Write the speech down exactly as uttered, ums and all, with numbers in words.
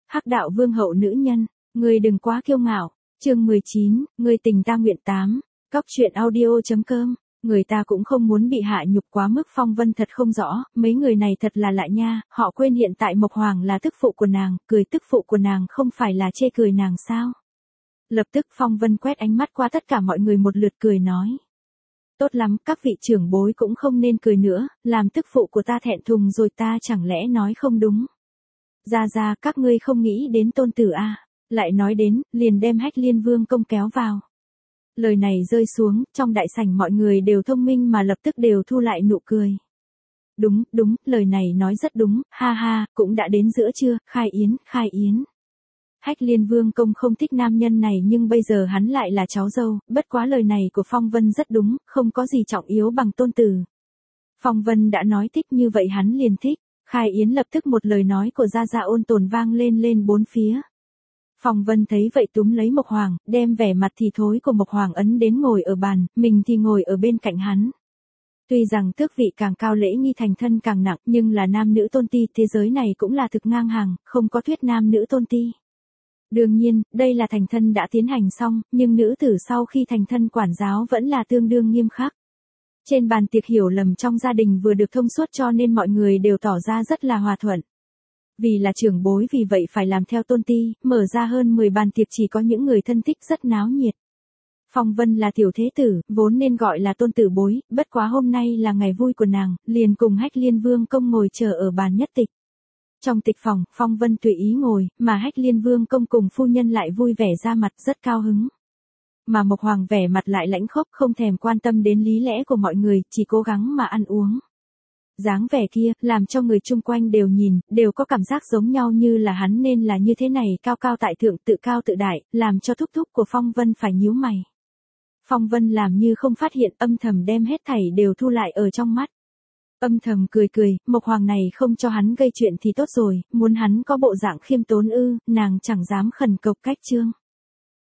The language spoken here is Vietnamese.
Hắc đạo vương hậu nữ nhân, ngươi đừng quá kiêu ngạo. Chương mười chín, ngươi tình ta nguyện tám. Cóc truyện audio chấm com. Người ta cũng không muốn bị hạ nhục quá mức. Phong Vân thật không rõ, mấy người này thật là lạ nha, họ quên hiện tại Mộc Hoàng là tức phụ của nàng, cười tức phụ của nàng không phải là chê cười nàng sao? Lập tức Phong Vân quét ánh mắt qua tất cả mọi người một lượt cười nói. Tốt lắm, các vị trưởng bối cũng không nên cười nữa, làm tức phụ của ta thẹn thùng rồi ta chẳng lẽ nói không đúng. Ra ra, các ngươi không nghĩ đến tôn tử a? Lại nói đến, liền đem Hách Liên Vương công kéo vào. Lời này rơi xuống, trong đại sảnh mọi người đều thông minh mà lập tức đều thu lại nụ cười. Đúng, đúng, lời này nói rất đúng, ha ha, cũng đã đến giữa trưa, khai yến, khai yến. Hách Liên Vương công không thích nam nhân này nhưng bây giờ hắn lại là cháu dâu, bất quá lời này của Phong Vân rất đúng, không có gì trọng yếu bằng tôn tử. Phong Vân đã nói thích như vậy hắn liền thích, khai yến lập tức một lời nói của Gia Gia ôn tồn vang lên lên bốn phía. Phong Vân thấy vậy túm lấy Mộc Hoàng, đem vẻ mặt thì thối của Mộc Hoàng ấn đến ngồi ở bàn, mình thì ngồi ở bên cạnh hắn. Tuy rằng tước vị càng cao lễ nghi thành thân càng nặng, nhưng là nam nữ tôn ti, thế giới này cũng là thực ngang hàng, không có thuyết nam nữ tôn ti. Đương nhiên, đây là thành thân đã tiến hành xong, nhưng nữ tử sau khi thành thân quản giáo vẫn là tương đương nghiêm khắc. Trên bàn tiệc hiểu lầm trong gia đình vừa được thông suốt cho nên mọi người đều tỏ ra rất là hòa thuận. Vì là trưởng bối vì vậy phải làm theo tôn ti, mở ra hơn mười bàn tiệc chỉ có những người thân thích rất náo nhiệt. Phong Vân là tiểu thế tử, vốn nên gọi là tôn tử bối, bất quá hôm nay là ngày vui của nàng, liền cùng Hách Liên Vương công ngồi chờ ở bàn nhất tịch. Trong tịch phòng, Phong Vân tùy ý ngồi, mà Hách Liên Vương công cùng phu nhân lại vui vẻ ra mặt rất cao hứng. Mà Mộc Hoàng vẻ mặt lại lãnh khốc không thèm quan tâm đến lý lẽ của mọi người, chỉ cố gắng mà ăn uống. Dáng vẻ kia, làm cho người chung quanh đều nhìn, đều có cảm giác giống nhau như là hắn nên là như thế này cao cao tại thượng tự cao tự đại, làm cho thúc thúc của Phong Vân phải nhíu mày. Phong Vân làm như không phát hiện âm thầm đem hết thảy đều thu lại ở trong mắt. Âm thầm cười cười, Mộc Hoàng này không cho hắn gây chuyện thì tốt rồi, muốn hắn có bộ dạng khiêm tốn ư, nàng chẳng dám khẩn cộc cách trương.